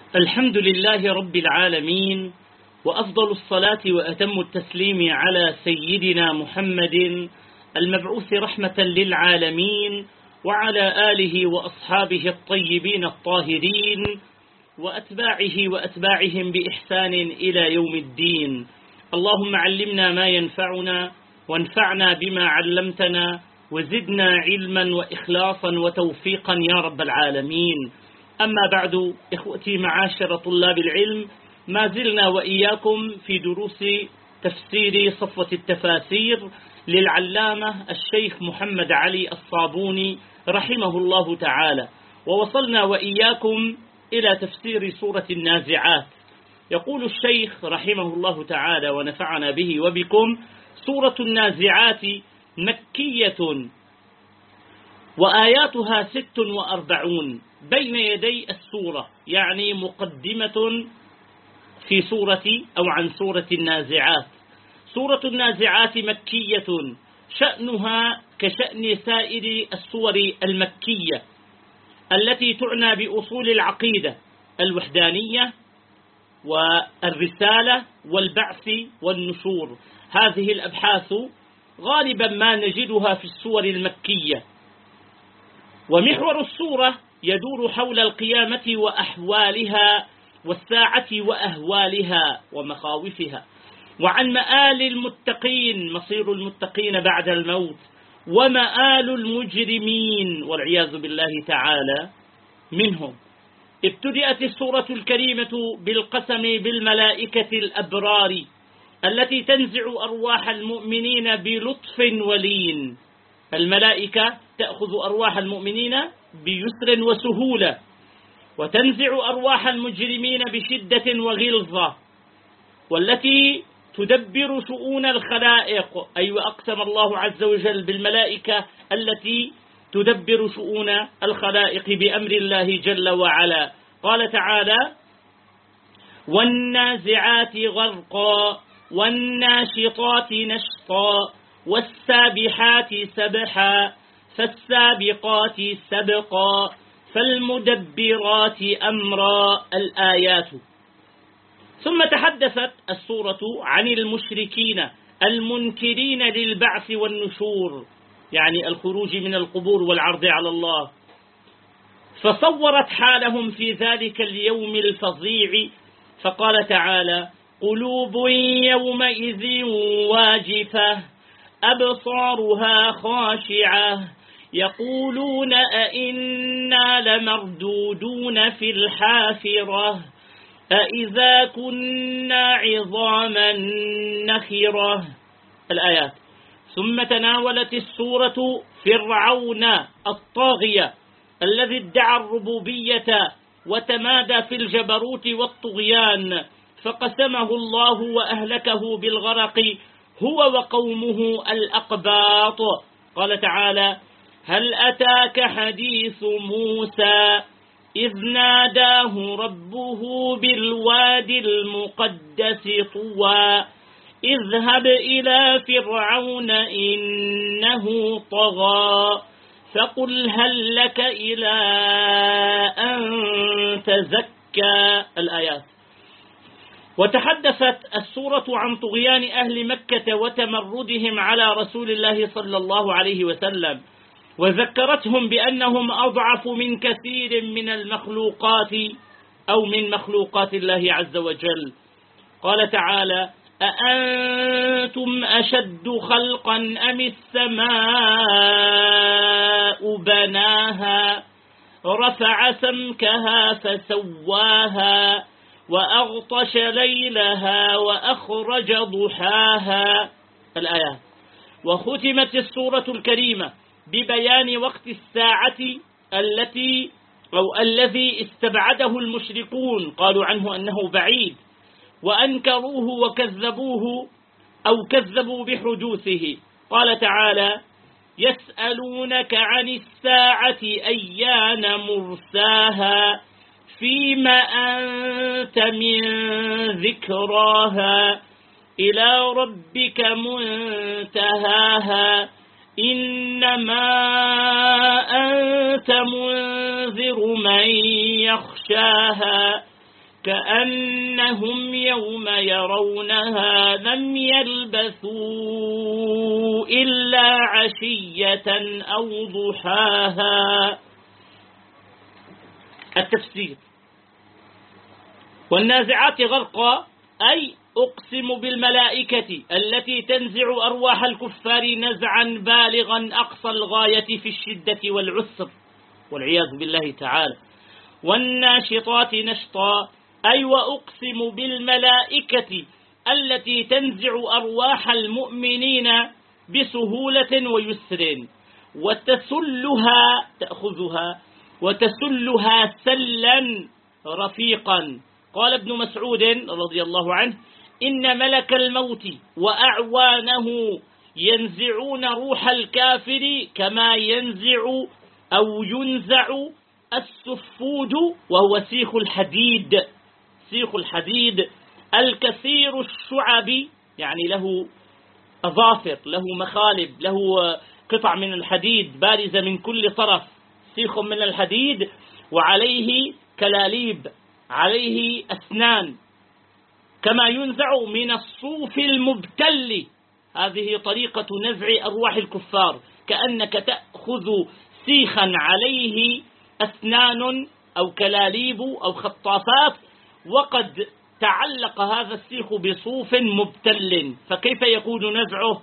الحمد لله رب العالمين، وأفضل الصلاة وأتم التسليم على سيدنا محمد المبعوث رحمة للعالمين، وعلى آله وأصحابه الطيبين الطاهرين وأتباعهم بإحسان إلى يوم الدين. اللهم علمنا ما ينفعنا وانفعنا بما علمتنا وزدنا علما وإخلاصا وتوفيقا يا رب العالمين. أما بعد، إخوتي معاشر طلاب العلم، ما زلنا وإياكم في دروس تفسير صفوة التفاسير للعلامة الشيخ محمد علي الصابوني رحمه الله تعالى، ووصلنا وإياكم إلى تفسير سورة النازعات. يقول الشيخ رحمه الله تعالى ونفعنا به وبكم: سورة النازعات مكية وآياتها 46 بين يدي السورة، يعني مقدمة في سورة أو عن سورة النازعات. سورة النازعات مكية، شأنها كشأن سائر السور المكية التي تعنى بأصول العقيدة الوحدانية والرسالة والبعث والنشور. هذه الأبحاث غالبا ما نجدها في السور المكية، ومحور السورة يدور حول القيامة وأحوالها والساعة وأهوالها ومخاوفها، وعن مآل المتقين، مصير المتقين بعد الموت، ومآل المجرمين والعياذ بالله تعالى منهم. ابتدأت السورة الكريمة بالقسم بالملائكة الأبرار التي تنزع أرواح المؤمنين بلطف ولين. الملائكة تأخذ أرواح المؤمنين بيسر وسهولة، وتنزع أرواح المجرمين بشدة وغلظة، والتي تدبر شؤون الخلائق. أقسم الله عز وجل بالملائكة التي تدبر شؤون الخلائق بأمر الله جل وعلا. قال تعالى: والنازعات غرقا والناشطات نشطا والسابحات سبحا فالسابقات سبقا فالمدبرات أمرا. الآيات. ثم تحدثت السورة عن المشركين المنكرين للبعث والنشور، يعني الخروج من القبور والعرض على الله، فصورت حالهم في ذلك اليوم الفظيع. فقال تعالى: قلوب يومئذ واجفة أبصارها خاشعة يقولون أئنا لمردودون في الحافرة أئذا كنا عظاما نخرة. الآيات. ثم تناولت السورة فرعون الطاغية الذي ادعى الربوبية وتمادى في الجبروت والطغيان، فقسمه الله وأهلكه بالغرق هو وقومه الأقباط. قال تعالى: هل أتاك حديث موسى إذ ناداه ربه بالوادي المقدس طوى اذهب إلى فرعون إنه طغى فقل هل لك إلى أن تزكى. الآيات. وتحدثت السورة عن طغيان أهل مكة وتمردهم على رسول الله صلى الله عليه وسلم، وذكرتهم بأنهم أضعف من كثير من المخلوقات أو من مخلوقات الله عز وجل. قال تعالى: أأنتم أشد خلقا أم السماء بناها رفع سمكها فسواها وأغطش ليلها وأخرج ضحاها. الآيات. وختمت السورة الكريمة ببيان وقت الساعة الذي استبعده المشركون، قالوا عنه أنه بعيد، وأنكروه وكذبوه أو كذبوا بحدوثه. قال تعالى: يسألونك عن الساعة أيان مرساها فيما أنت من ذكراها إلى ربك منتهاها إنما أنت منذر من يخشاها كأنهم يوم يرونها لم يلبثوا إلا عشية أو ضحاها. التفسير: والنازعات غرقا، أي أقسم بالملائكة التي تنزع أرواح الكفار نزعا بالغا أقصى الغاية في الشدة والعسر والعياذ بالله تعالى. والناشطات نشطا، أي وأقسم بالملائكة التي تنزع أرواح المؤمنين بسهولة ويسر تأخذها وتسلها سلا رفيقا. قال ابن مسعود رضي الله عنه: إن ملك الموت وأعوانه ينزعون روح الكافر كما ينزع أو ينزع السفود، وهو سيخ الحديد الكثير الشعب، يعني له أظافر، له مخالب، له قطع من الحديد بارزة من كل طرف، سيخ من الحديد وعليه كلاليب، عليه أسنان، كما ينزع من الصوف المبتل. هذه طريقة نزع أرواح الكفار، كأنك تأخذ سيخا عليه أسنان أو كلاليب أو خطافات، وقد تعلق هذا السيخ بصوف مبتل، فكيف يكون نزعه؟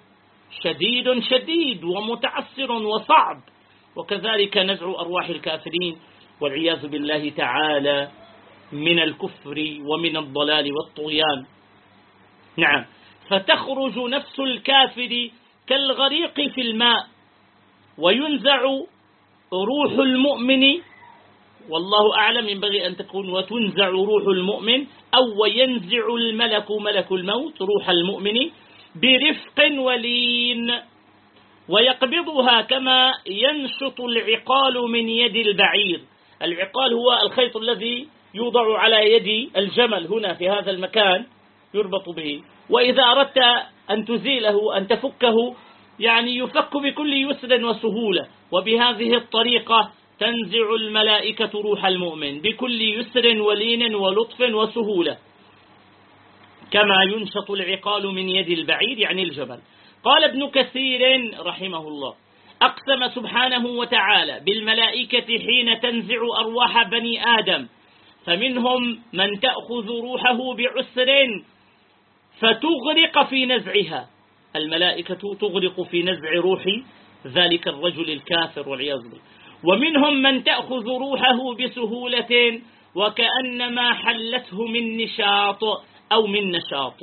شديد ومتعسر وصعب. وكذلك نزع أرواح الكافرين والعياذ بالله تعالى من الكفر ومن الضلال والطغيان. نعم، فتخرج نفس الكافر كالغريق في الماء، وينزع روح المؤمن، والله أعلم، ينبغي أن تكون وتنزع روح المؤمن، أو وينزع ملك الموت روح المؤمن برفق ولين، ويقبضها كما ينشط العقال من يد البعير. العقال هو الخيط الذي يوضع على يد الجمل هنا في هذا المكان، يربط به، وإذا أردت أن تزيله أن تفكه يعني يفك بكل يسر وسهولة. وبهذه الطريقة تنزع الملائكة روح المؤمن بكل يسر ولين ولطف وسهولة، كما ينشط العقال من يد البعير يعني الجبل. قال ابن كثير رحمه الله: أقسم سبحانه وتعالى بالملائكة حين تنزع أرواح بني آدم، فمنهم من تأخذ روحه بعسر فتغرق في نزعها. الملائكة تغرق في نزع روح ذلك الرجل الكافر والعياذ بالله. ومنهم من تأخذ روحه بسهولة وكأنما حلته من نشاط أو من نشاط.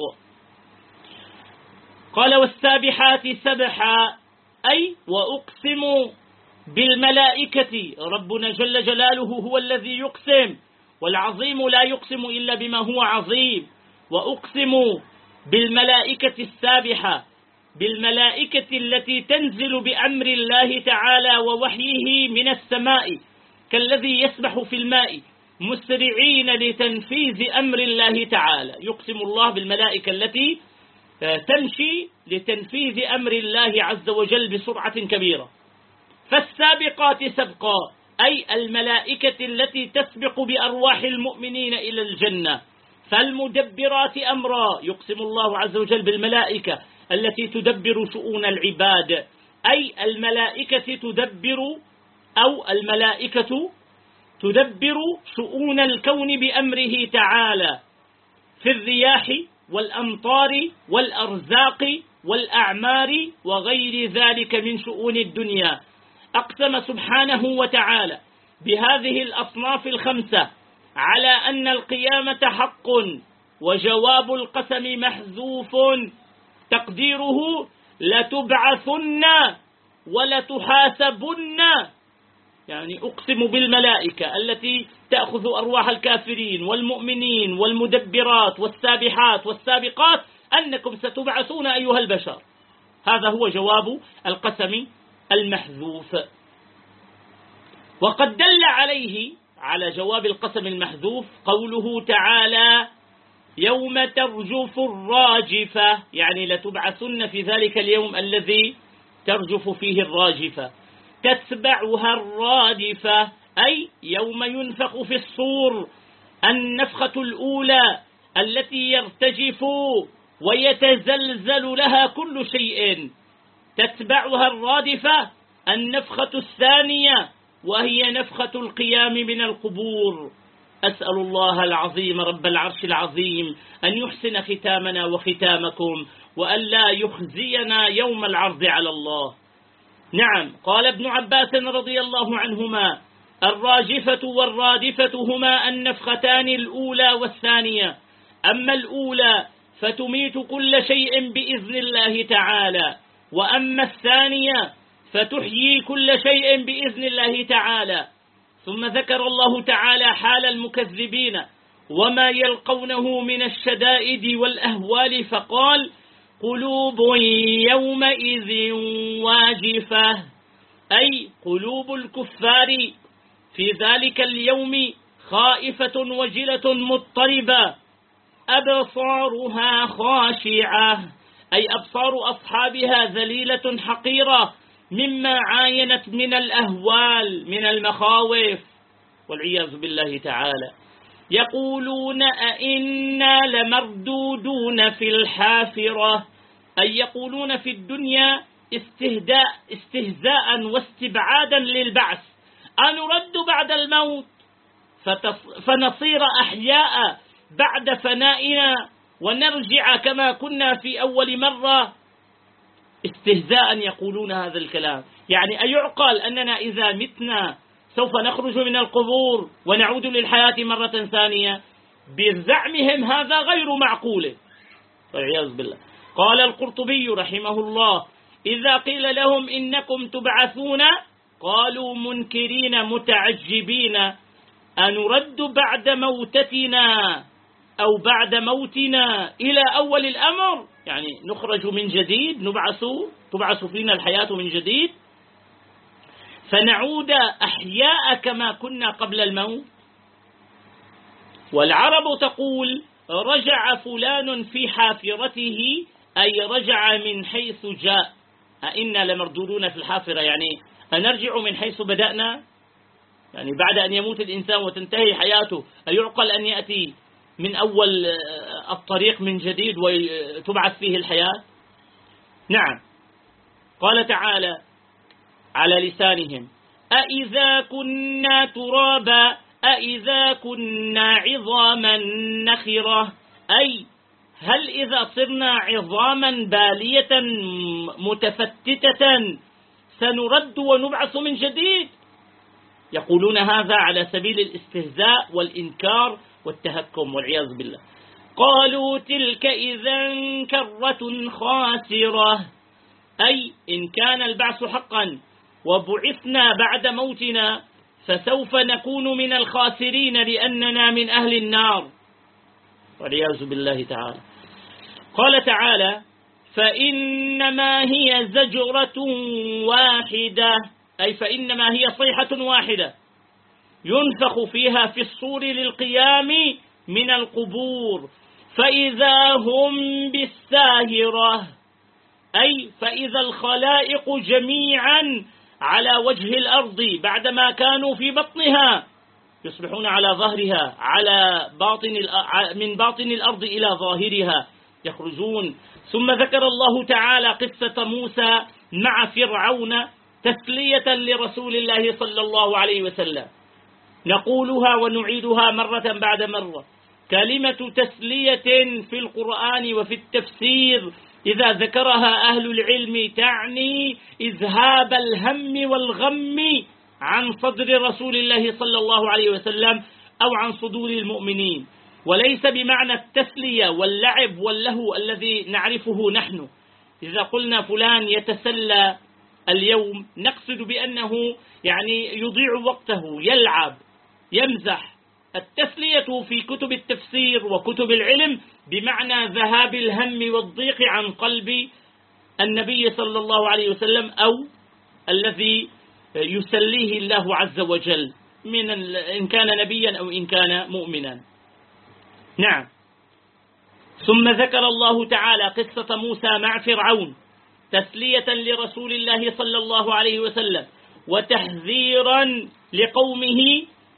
قال: والسابحات سبحا، أي وأقسم بالملائكة. ربنا جل جلاله هو الذي يقسم، والعظيم لا يقسم إلا بما هو عظيم. وأقسم بالملائكة السابحة، بالملائكة التي تنزل بأمر الله تعالى ووحيه من السماء، كالذي يسبح في الماء مسرعين لتنفيذ أمر الله تعالى. يقسم الله بالملائكة التي تمشي لتنفيذ أمر الله عز وجل بسرعة كبيرة. فالسابقات سبقا، أي الملائكة التي تسبق بأرواح المؤمنين إلى الجنة. فالمدبرات أمرا، يقسم الله عز وجل بالملائكة التي تدبر شؤون العباد، أي الملائكة تدبر شؤون الكون بأمره تعالى في الرياح والأمطار والأرزاق والأعمار وغير ذلك من شؤون الدنيا. أقسم سبحانه وتعالى بهذه الأصناف الخمسة على أن القيامة حق، وجواب القسم محذوف تقديره: لتبعثن ولتحاسبن. يعني أقسم بالملائكة التي تأخذ أرواح الكافرين والمؤمنين والمدبرات والسابحات والسابقات أنكم ستبعثون أيها البشر. هذا هو جواب القسم المحذوف. وقد دل عليه على جواب القسم المحذوف قوله تعالى: يوم ترجف الراجفة، يعني لتبعثن في ذلك اليوم الذي ترجف فيه الراجفة، تتبعها الرادفة، أي يوم ينفخ في الصور النفخة الأولى التي يرتجف ويتزلزل لها كل شيء، تتبعها الرادفة النفخة الثانية وهي نفخة القيام من القبور. أسأل الله العظيم رب العرش العظيم أن يحسن ختامنا وختامكم، وأن لا يخزينا يوم العرض على الله. نعم، قال ابن عباس رضي الله عنهما: الراجفة والرادفة هما النفختان الأولى والثانية، أما الأولى فتميت كل شيء بإذن الله تعالى، وأما الثانية فتحيي كل شيء بإذن الله تعالى. ثم ذكر الله تعالى حال المكذبين وما يلقونه من الشدائد والأهوال، فقال: قلوب يومئذ واجفة، أي قلوب الكفار في ذلك اليوم خائفة وجلة مضطربة، أبصارها خاشعة، أي أبصار أصحابها ذليلة حقيرة مما عاينت من الأهوال من المخاوف والعياذ بالله تعالى. يقولون أئنا لمردودون في الحافرة، أي يقولون في الدنيا استهزاء واستبعادا للبعث: أنرد بعد الموت فنصير أحياء بعد فنائنا ونرجع كما كنا في أول مرة. استهزاء يقولون هذا الكلام، يعني أيعقل أننا إذا متنا سوف نخرج من القبور ونعود للحياة مرة ثانية؟ بزعمهم هذا غير معقول والعياذ بالله. قال القرطبي رحمه الله: إذا قيل لهم إنكم تبعثون قالوا منكرين متعجبين: أنرد بعد موتتنا أو بعد موتنا إلى أول الأمر، يعني نخرج من جديد، تبعث فينا الحياة من جديد فنعود أحياء كما كنا قبل الموت. والعرب تقول: رجع فلان في حافرته، أي رجع من حيث جاء. أئنا لمردودون في الحافرة، يعني أنرجع من حيث بدأنا، يعني بعد أن يموت الإنسان وتنتهي حياته أيعقل أن يأتي من أول الطريق من جديد وتبعث فيه الحياة؟ نعم. قال تعالى على لسانهم: أإذا كنا ترابا أإذا كنا عظاما نخرة، أي هل إذا صرنا عظاما بالية متفتتة سنرد ونبعث من جديد؟ يقولون هذا على سبيل الاستهزاء والإنكار والتهكم والعياذ بالله. قالوا: تلك إذا كرة خاسرة، أي إن كان البعث حقا وبعثنا بعد موتنا فسوف نكون من الخاسرين لأننا من أهل النار والعياذ بالله تعالى. قال تعالى: فإنما هي زجرة واحدة، أي فإنما هي صيحة واحدة ينفخ فيها في الصور للقيام من القبور فإذا هم بالساهرة، أي فإذا الخلائق جميعا على وجه الأرض بعدما كانوا في بطنها يصبحون على ظهرها، من باطن الأرض إلى ظاهرها يخرجون. ثم ذكر الله تعالى قصة موسى مع فرعون تسلية لرسول الله صلى الله عليه وسلم، نقولها ونعيدها مرة بعد مرة. كلمة تسلية في القرآن وفي التفسير إذا ذكرها أهل العلم تعني إذهاب الهم والغم عن صدر رسول الله صلى الله عليه وسلم أو عن صدور المؤمنين، وليس بمعنى التسلية واللعب واللهو الذي نعرفه نحن. إذا قلنا فلان يتسلى اليوم نقصد بأنه يعني يضيع وقته، يلعب، يمزح. التسلية في كتب التفسير وكتب العلم بمعنى ذهاب الهم والضيق عن قلب النبي صلى الله عليه وسلم أو الذي يسليه الله عز وجل إن كان نبيا أو إن كان مؤمنا. نعم. ثم ذكر الله تعالى قصة موسى مع فرعون تسلية لرسول الله صلى الله عليه وسلم وتحذيرا لقومه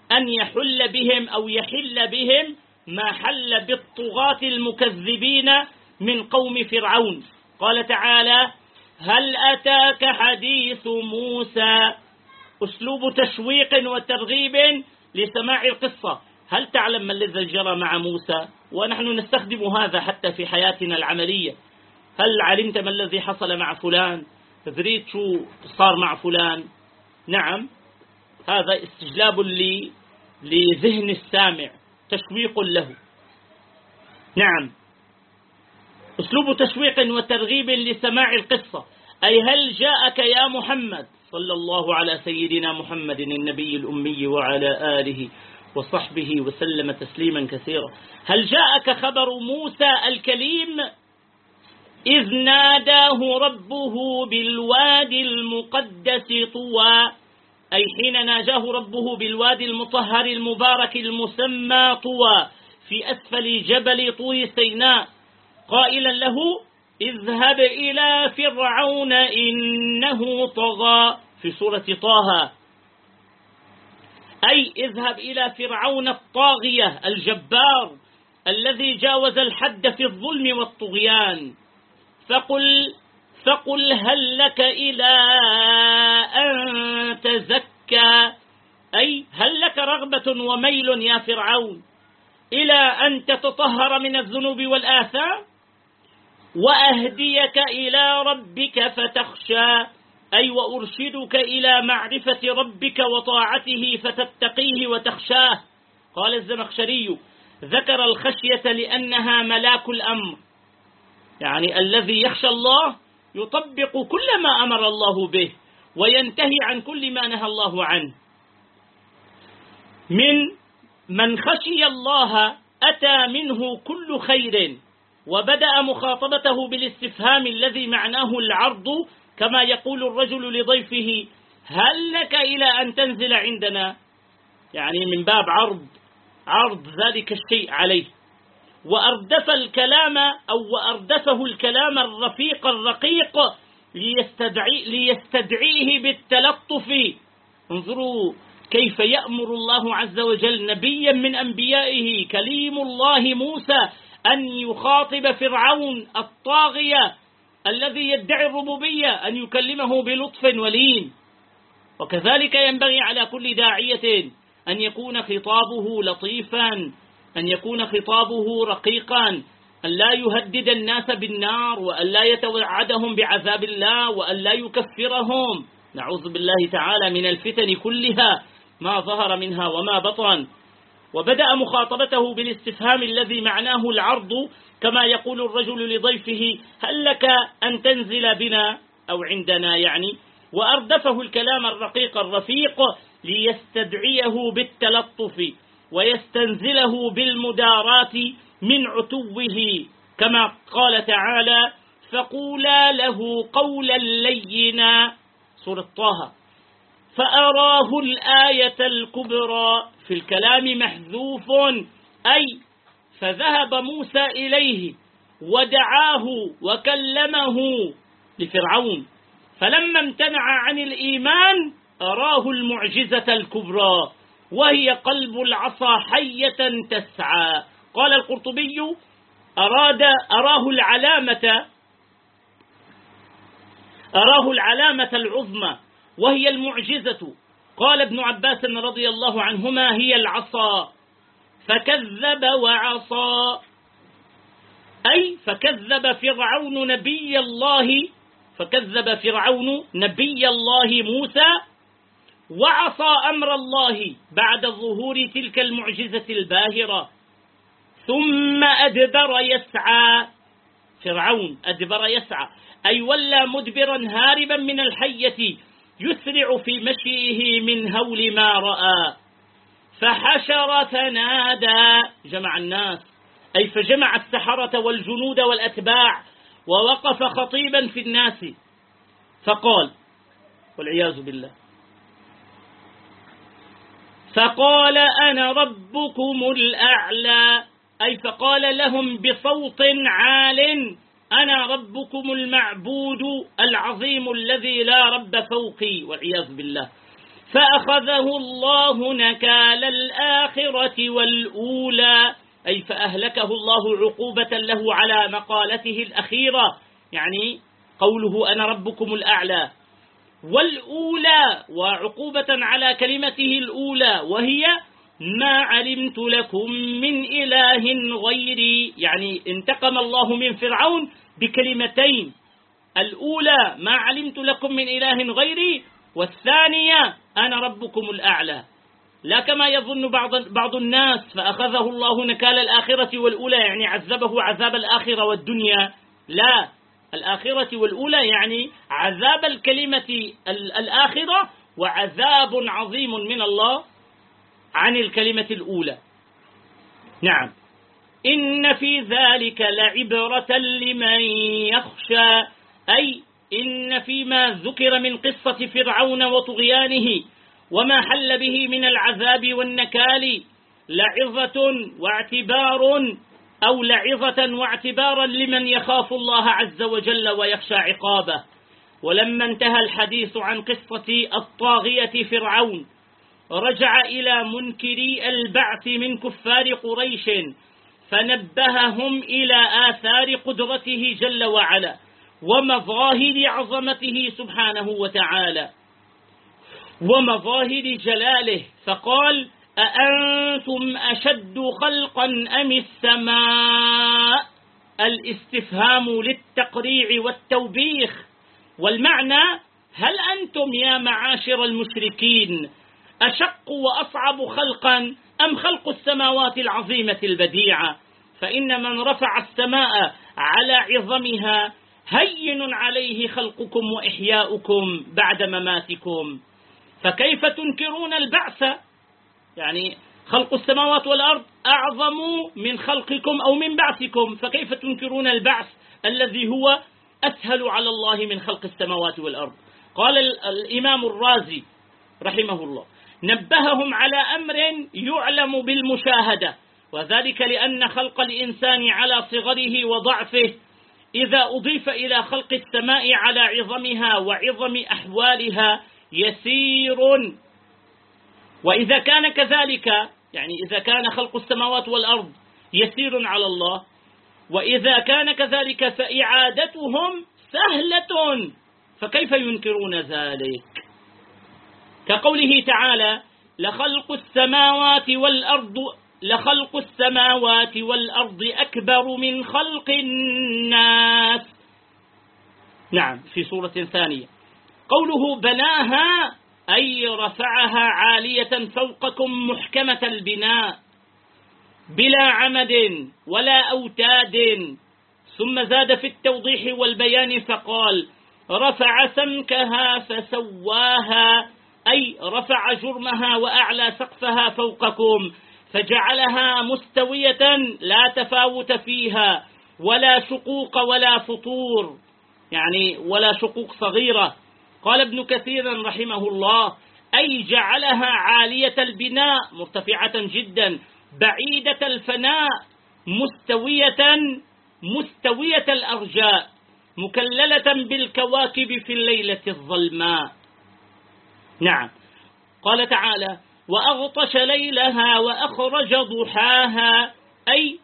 أن يحل بهم أو يحل بهم ما حل بالطغاة المكذبين من قوم فرعون. قال تعالى: هل أتاك حديث موسى؟ أسلوب تشويق وترغيب لسماع القصة. هل تعلم ما الذي جرى مع موسى؟ ونحن نستخدم هذا حتى في حياتنا العملية. هل علمت ما الذي حصل مع فلان؟ دريت شو صار مع فلان؟ نعم، هذا استجلاب لذهن السامع، تشويق له. نعم، أسلوب تشويق وترغيب لسماع القصة. أي هل جاءك يا محمد صلى الله على سيدنا محمد النبي الأمي وعلى آله وصحبه وسلم تسليما كثيرا، هل جاءك خبر موسى الكليم إذ ناداه ربه بالوادي المقدس طوى؟ أي حين ناجاه ربه بالوادي المطهر المبارك المسمى طوى في أسفل جبل طور سيناء، قائلا له: اذهب إلى فرعون إنه طغى، في سورة طه. أي اذهب إلى فرعون الطاغية الجبار الذي جاوز الحد في الظلم والطغيان، فقل هل لك إلى أن تزكى؟ أي هل لك رغبة وميل يا فرعون إلى أن تتطهر من الذنوب والآثام؟ وأهديك إلى ربك فتخشى، أي وأرشدك إلى معرفة ربك وطاعته فتتقيه وتخشاه. قال الزمخشري: ذكر الخشية لأنها ملاك الأمر، يعني الذي يخشى الله يطبق كل ما أمر الله به وينتهي عن كل ما نهى الله عنه. من خشي الله أتى منه كل خير، وبدأ مخاطبته بالاستفهام الذي معناه العرض، كما يقول الرجل لضيفه: هل لك إلى أن تنزل عندنا؟ يعني من باب عرض ذلك الشيء عليه. وأردفه الكلام الرفيق الرقيق ليستدعيه بالتلطف. انظروا كيف يأمر الله عز وجل نبيا من أنبيائه كليم الله موسى أن يخاطب فرعون الطاغية الذي يدعي الربوبية، أن يكلمه بلطف ولين. وكذلك ينبغي على كل داعية أن يكون خطابه لطيفا، أن يكون خطابه رقيقا، أن لا يهدد الناس بالنار، وأن لا يتوعدهم بعذاب الله، وأن لا يكفرهم. نعوذ بالله تعالى من الفتن كلها ما ظهر منها وما بطن. وبدأ مخاطبته بالاستفهام الذي معناه العرض، كما يقول الرجل لضيفه: هل لك أن تنزل بنا أو عندنا يعني. وأردفه الكلام الرقيق الرفيق ليستدعيه بالتلطف ويستنزله بالمدارات من عتوه، كما قال تعالى: فقولا له قولا لينا، سورة طه. فأراه الآية الكبرى، في الكلام محذوف، أي فذهب موسى إليه ودعاه وكلمه لفرعون، فلما امتنع عن الإيمان أراه المعجزة الكبرى، وهي قلب العصا حية تسعى. قال القرطبي: أراه العلامة العظمى وهي المعجزة. قال ابن عباس رضي الله عنهما: هي العصا. فكذب وعصى، أي فكذب فرعون نبي الله موسى، وعصى أمر الله بعد ظهور تلك المعجزة الباهرة. ثم أدبر يسعى، فرعون أدبر يسعى، أي ولى مدبرا هاربا من الحية، يسرع في مشيه من هول ما رأى. فحشر فنادى، جمع الناس، أي فجمع السحرة والجنود والأتباع، ووقف خطيبا في الناس فقال، والعياذ بالله، فقال: أنا ربكم الأعلى، أي فقال لهم بصوت عال: أنا ربكم المعبود العظيم الذي لا رب فوقي، والعياذ بالله. فأخذه الله نكال الآخرة والأولى، أي فأهلكه الله عقوبة له على مقالته الأخيرة، يعني قوله أنا ربكم الأعلى، والأولى وعقوبة على كلمته الأولى وهي ما علمت لكم من إله غيري، يعني انتقم الله من فرعون بكلمتين، الأولى ما علمت لكم من إله غيري، والثانية أنا ربكم الأعلى. لا كما يظن بعض الناس فأخذه الله نكال الآخرة والأولى يعني عذبه عذاب الآخرة والدنيا، لا، الآخرة والأولى يعني عذاب الكلمة الآخرة وعذاب عظيم من الله عن الكلمة الأولى. نعم، إن في ذلك لعبرة لمن يخشى، أي إن فيما ذكر من قصة فرعون وطغيانه وما حل به من العذاب والنكال لعظة واعتبارا لمن يخاف الله عز وجل ويخشى عقابه. ولما انتهى الحديث عن قصة الطاغية فرعون رجع إلى منكري البعث من كفار قريش فنبههم إلى آثار قدرته جل وعلا ومظاهر عظمته سبحانه وتعالى ومظاهر جلاله، فقال أأنتم أشد خلقا أم السماء؟ الاستفهام للتقريع والتوبيخ، والمعنى هل أنتم يا معاشر المشركين أشق وأصعب خلقا أم خلق السماوات العظيمة البديعة؟ فإن من رفع السماء على عظمها هين عليه خلقكم وإحياؤكم بعد مماتكم، فكيف تنكرون البعث؟ يعني خلق السماوات والأرض أعظم من خلقكم أو من بعثكم، فكيف تنكرون البعث الذي هو أسهل على الله من خلق السماوات والأرض؟ قال الإمام الرازي رحمه الله نبههم على أمر يعلم بالمشاهدة، وذلك لأن خلق الإنسان على صغره وضعفه إذا أضيف إلى خلق السماء على عظمها وعظم أحوالها يسير، وإذا كان كذلك يعني إذا كان خلق السماوات والأرض يسير على الله وإذا كان كذلك فإعادتهم سهلة، فكيف ينكرون ذلك؟ كقوله تعالى لخلق السماوات والأرض أكبر من خلق الناس. نعم، في سورة ثانية. قوله بناها أي رفعها عالية فوقكم محكمة البناء بلا عمد ولا أوتاد، ثم زاد في التوضيح والبيان فقال رفع سمكها فسواها، أي رفع جرمها وأعلى سقفها فوقكم فجعلها مستوية لا تفاوت فيها ولا شقوق ولا فطور، يعني ولا شقوق صغيرة. قال ابن كثير رحمه الله أي جعلها عالية البناء مرتفعة جدا بعيدة الفناء مستوية الأرجاء مكللة بالكواكب في الليلة الظلماء. نعم، قال تعالى وأغطش ليلها وأخرج ضحاها، أي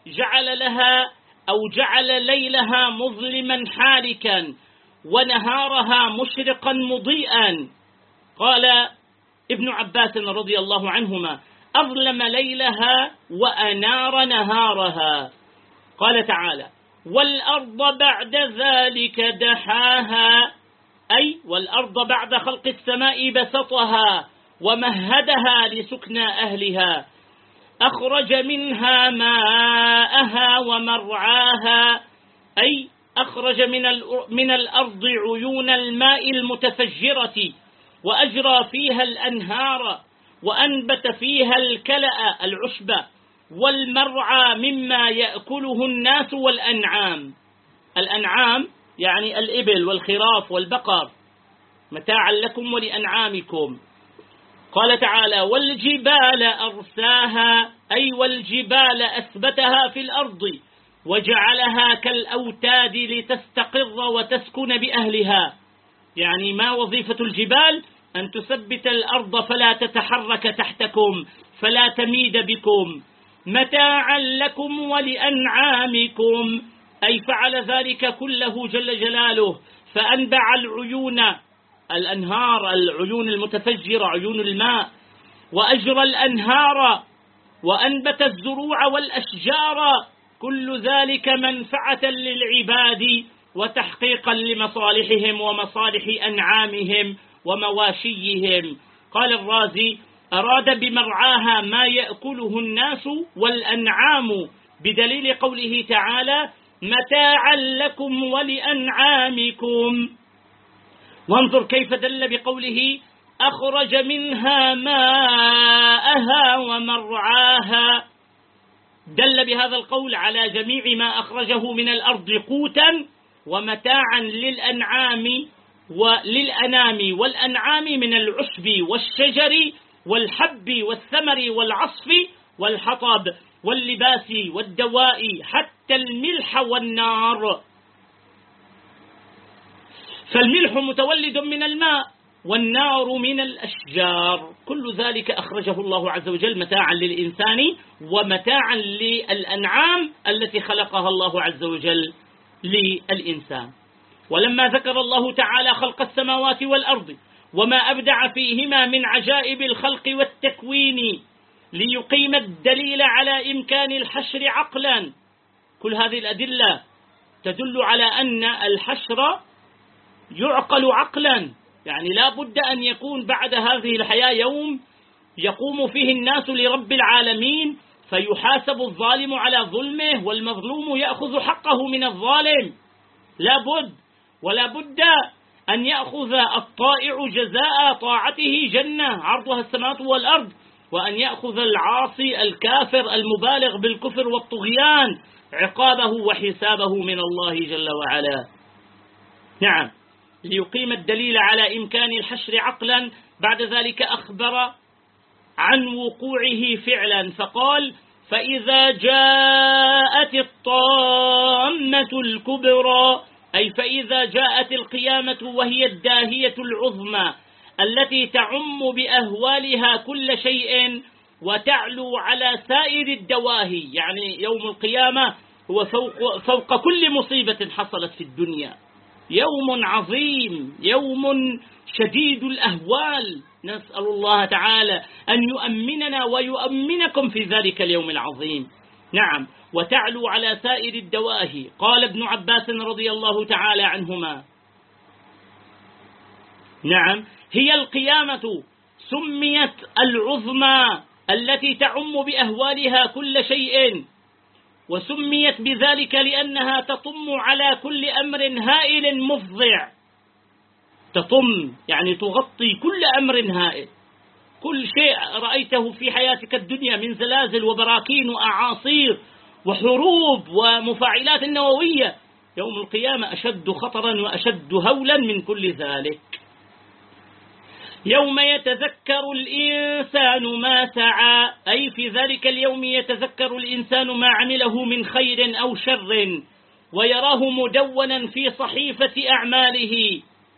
جعل ليلها مظلما حالكا ونهارها مشرقا مضيئا. قال ابن عباس رضي الله عنهما أظلم ليلها وأنار نهارها. قال تعالى والأرض بعد ذلك دحاها، أي والأرض بعد خلق السماء بسطها ومهدها لسكن أهلها، أخرج منها ماءها ومرعاها، أي أخرج من الأرض عيون الماء المتفجرة وأجرى فيها الأنهار وأنبت فيها الكلأ العشب والمرعى مما يأكله الناس والأنعام. الأنعام يعني الإبل والخراف والبقر متاعا لكم ولأنعامكم. قال تعالى والجبال أرساها، أي والجبال أثبتها في الأرض وجعلها كالأوتاد لتستقر وتسكن بأهلها، يعني ما وظيفة الجبال؟ أن تثبت الأرض فلا تتحرك تحتكم فلا تميد بكم متاعا لكم ولأنعامكم، أي فعل ذلك كله جل جلاله، فأنبع العيون، الأنهار، العيون المتفجرة، عيون الماء، وأجرى الأنهار، وأنبت الزروع والأشجار، كل ذلك منفعة للعباد وتحقيقا لمصالحهم ومصالح أنعامهم ومواشيهم. قال الرازي: أراد بمرعاها ما يأكله الناس والأنعام، بدليل قوله تعالى: متاعا لكم ولأنعامكم. وانظر كيف دل بقوله: أخرج منها ماءها ومرعاها، دل بهذا القول على جميع ما أخرجه من الأرض قوتا ومتاعا للأنعام وللأنام، والأنعام من العشب والشجر والحب والثمر والعصف والحطب واللباس والدواء حتى الملح والنار، فالملح متولد من الماء والنار من الأشجار، كل ذلك أخرجه الله عز وجل متاعا للإنسان ومتاعا للأنعام التي خلقها الله عز وجل للإنسان. ولما ذكر الله تعالى خلق السماوات والأرض وما أبدع فيهما من عجائب الخلق والتكوين ليقيم الدليل على إمكان الحشر عقلا، كل هذه الأدلة تدل على أن الحشر يعقل عقلا، يعني لا بد أن يكون بعد هذه الحياة يوم يقوم فيه الناس لرب العالمين، فيحاسب الظالم على ظلمه والمظلوم يأخذ حقه من الظالم، لا بد، ولا بد أن يأخذ الطائع جزاء طاعته جنة عرضها السماوات والأرض، وأن يأخذ العاصي الكافر المبالغ بالكفر والطغيان عقابه وحسابه من الله جل وعلا. نعم، ليقيم الدليل على إمكان الحشر عقلا. بعد ذلك أخبر عن وقوعه فعلا فقال: فإذا جاءت الطامة الكبرى، أي فإذا جاءت القيامة وهي الداهية العظمى التي تعم بأهوالها كل شيء وتعلو على سائر الدواهي، يعني يوم القيامة هو فوق كل مصيبة حصلت في الدنيا، يوم عظيم، يوم شديد الأهوال، نسأل الله تعالى أن يؤمننا ويؤمنكم في ذلك اليوم العظيم. نعم، وتعلو على سائر الدواهي. قال ابن عباس رضي الله تعالى عنهما: نعم، هي القيامة سميت العظمى التي تعم بأهوالها كل شيء، وسميت بذلك لأنها تطم على كل أمر هائل مفضع، تطم يعني تغطي كل أمر هائل، كل شيء رأيته في حياتك الدنيا من زلازل وبراكين وأعاصير وحروب ومفاعلات نووية، يوم القيامة أشد خطرا وأشد هولا من كل ذلك. يوم يتذكر الإنسان ما سعى، أي في ذلك اليوم يتذكر الإنسان ما عمله من خير أو شر ويراه مدونا في صحيفة أعماله.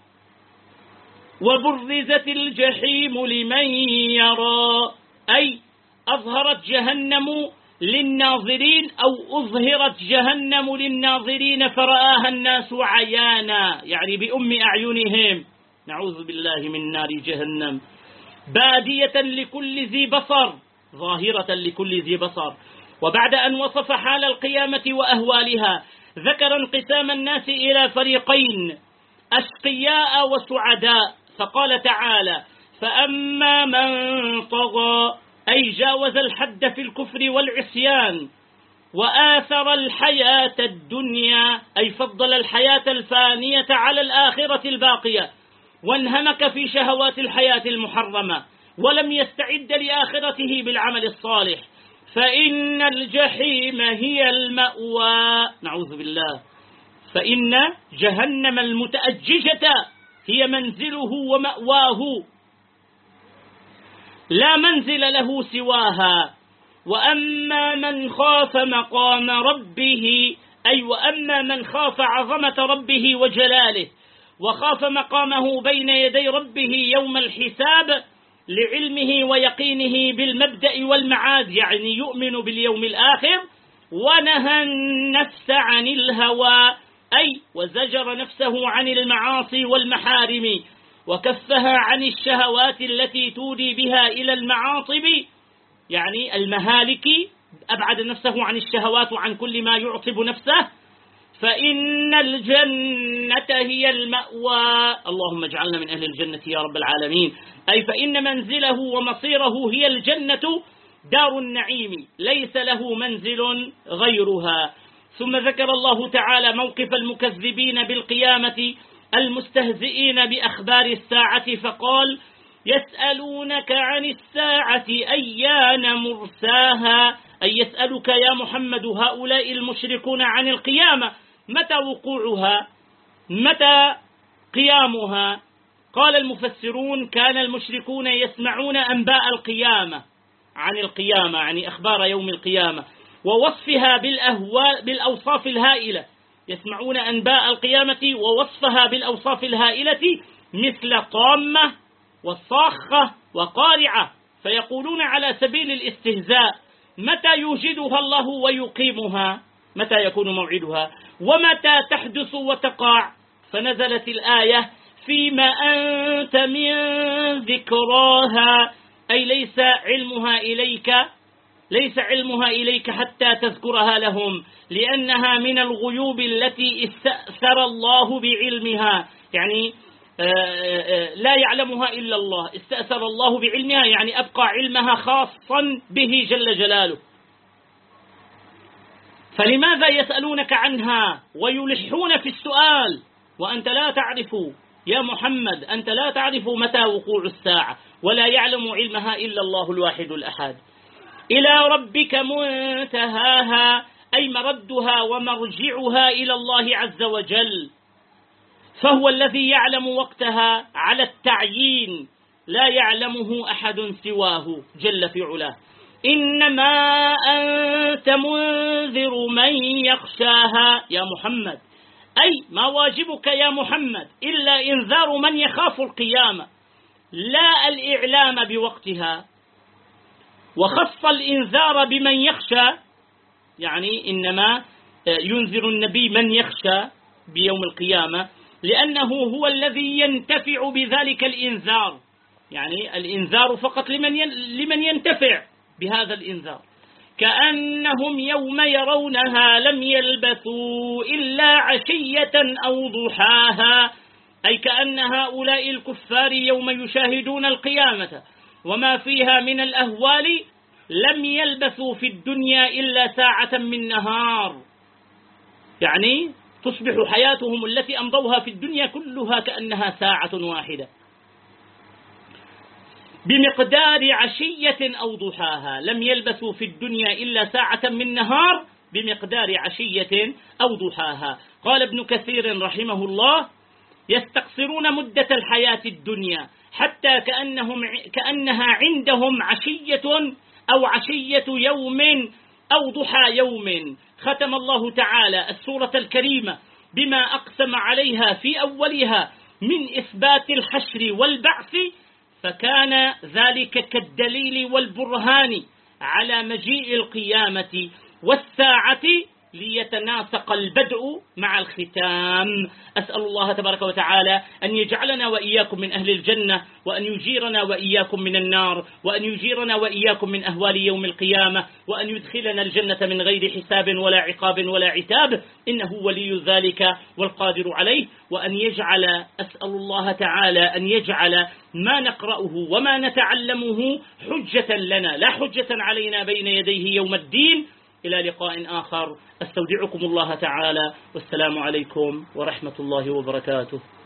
وبرزت الجحيم لمن يرى، أي أظهرت جهنم للناظرين أو أظهرت جهنم للناظرين فرآها الناس عيانا، يعني بأم أعينهم، نعوذ بالله من نار جهنم، بادية لكل ذي بصر، ظاهرة لكل ذي بصر. وبعد أن وصف حال القيامة وأهوالها ذكر انقسام الناس إلى فريقين: أشقياء وسعداء، فقال تعالى: فأما من طغى، أي جاوز الحد في الكفر والعصيان، وآثر الحياة الدنيا، أي فضل الحياة الفانية على الآخرة الباقية، وانهمك في شهوات الحياة المحرمة ولم يستعد لآخرته بالعمل الصالح، فإن الجحيم هي المأوى، نعوذ بالله، فإن جهنم المتأججة هي منزله ومأواه، لا منزل له سواها. وأما من خاف مقام ربه، أي وأما من خاف عظمة ربه وجلاله وخاف مقامه بين يدي ربه يوم الحساب لعلمه ويقينه بالمبدأ والمعاد، يعني يؤمن باليوم الآخر، ونهى النفس عن الهوى، أي وزجر نفسه عن المعاصي والمحارم، وكفها عن الشهوات التي تودي بها إلى المعاصب، يعني المهالك، أبعد نفسه عن الشهوات وعن كل ما يعصب نفسه، فإن الجنة هي المأوى. اللهم اجعلنا من أهل الجنة يا رب العالمين. أي فإن منزله ومصيره هي الجنة دار النعيم، ليس له منزل غيرها. ثم ذكر الله تعالى موقف المكذبين بالقيامة المستهزئين بأخبار الساعة فقال: يسألونك عن الساعة أيان مرساها، أي يسألك يا محمد هؤلاء المشركون عن القيامة، متى وقوعها، متى قيامها؟ قال المفسرون: كان المشركون يسمعون أنباء القيامة، عن القيامة يعني أخبار يوم القيامة ووصفها بالأوصاف الهائلة، يسمعون أنباء القيامة ووصفها بالأوصاف الهائلة مثل طامة والصاخة وقارعة، فيقولون على سبيل الاستهزاء: متى يوجدها الله ويقيمها؟ متى يكون موعدها؟ ومتى تحدث وتقع؟ فنزلت الآية: فيما أنت من ذكراها، أي ليس علمها إليك حتى تذكرها لهم، لأنها من الغيوب التي استأثر الله بعلمها، يعني لا يعلمها إلا الله، استأثر الله بعلمها يعني أبقى علمها خاصا به جل جلاله. فلماذا يسألونك عنها ويلحون في السؤال وأنت لا تعرف يا محمد، أنت لا تعرف متى وقوع الساعة، ولا يعلم علمها إلا الله الواحد الأحد. إلى ربك منتهاها، أي مردها ومرجعها إلى الله عز وجل، فهو الذي يعلم وقتها على التعيين، لا يعلمه أحد سواه جل في علاه. إنما أنت منذر من يخشاها يا محمد، أي ما واجبك يا محمد إلا إنذار من يخاف القيامة، لا الإعلام بوقتها. وخص الإنذار بمن يخشى، يعني إنما ينذر النبي من يخشى بيوم القيامة، لأنه هو الذي ينتفع بذلك الإنذار، يعني الإنذار فقط لمن ينتفع بهذا الإنذار. كأنهم يوم يرونها لم يلبثوا إلا عشية أو ضحاها، أي كأن هؤلاء الكفار يوم يشاهدون القيامة وما فيها من الأهوال لم يلبثوا في الدنيا إلا ساعة من نهار، يعني تصبح حياتهم التي أمضوها في الدنيا كلها كأنها ساعة واحدة بمقدار عشية أو ضحاها. لم يلبثوا في الدنيا إلا ساعة من نهار بمقدار عشية أو ضحاها. قال ابن كثير رحمه الله: يستقصرون مدة الحياة الدنيا حتى كأنها عندهم عشية أو عشية يوم أو ضحى يوم. ختم الله تعالى السورة الكريمة بما أقسم عليها في أولها من إثبات الحشر والبعث، فكان ذلك كالدليل والبرهان على مجيء القيامة والساعة ليتناسق البدء مع الختام. أسأل الله تبارك وتعالى أن يجعلنا وإياكم من أهل الجنة، وأن يجيرنا وإياكم من النار، وأن يجيرنا وإياكم من أهوال يوم القيامة، وأن يدخلنا الجنة من غير حساب ولا عقاب ولا عتاب، إنه ولي ذلك والقادر عليه. وأن يجعل، أسأل الله تعالى أن يجعل ما نقرأه وما نتعلمه حجة لنا لا حجة علينا بين يديه يوم الدين. إلى لقاء آخر، أستودعكم الله تعالى، والسلام عليكم ورحمة الله وبركاته.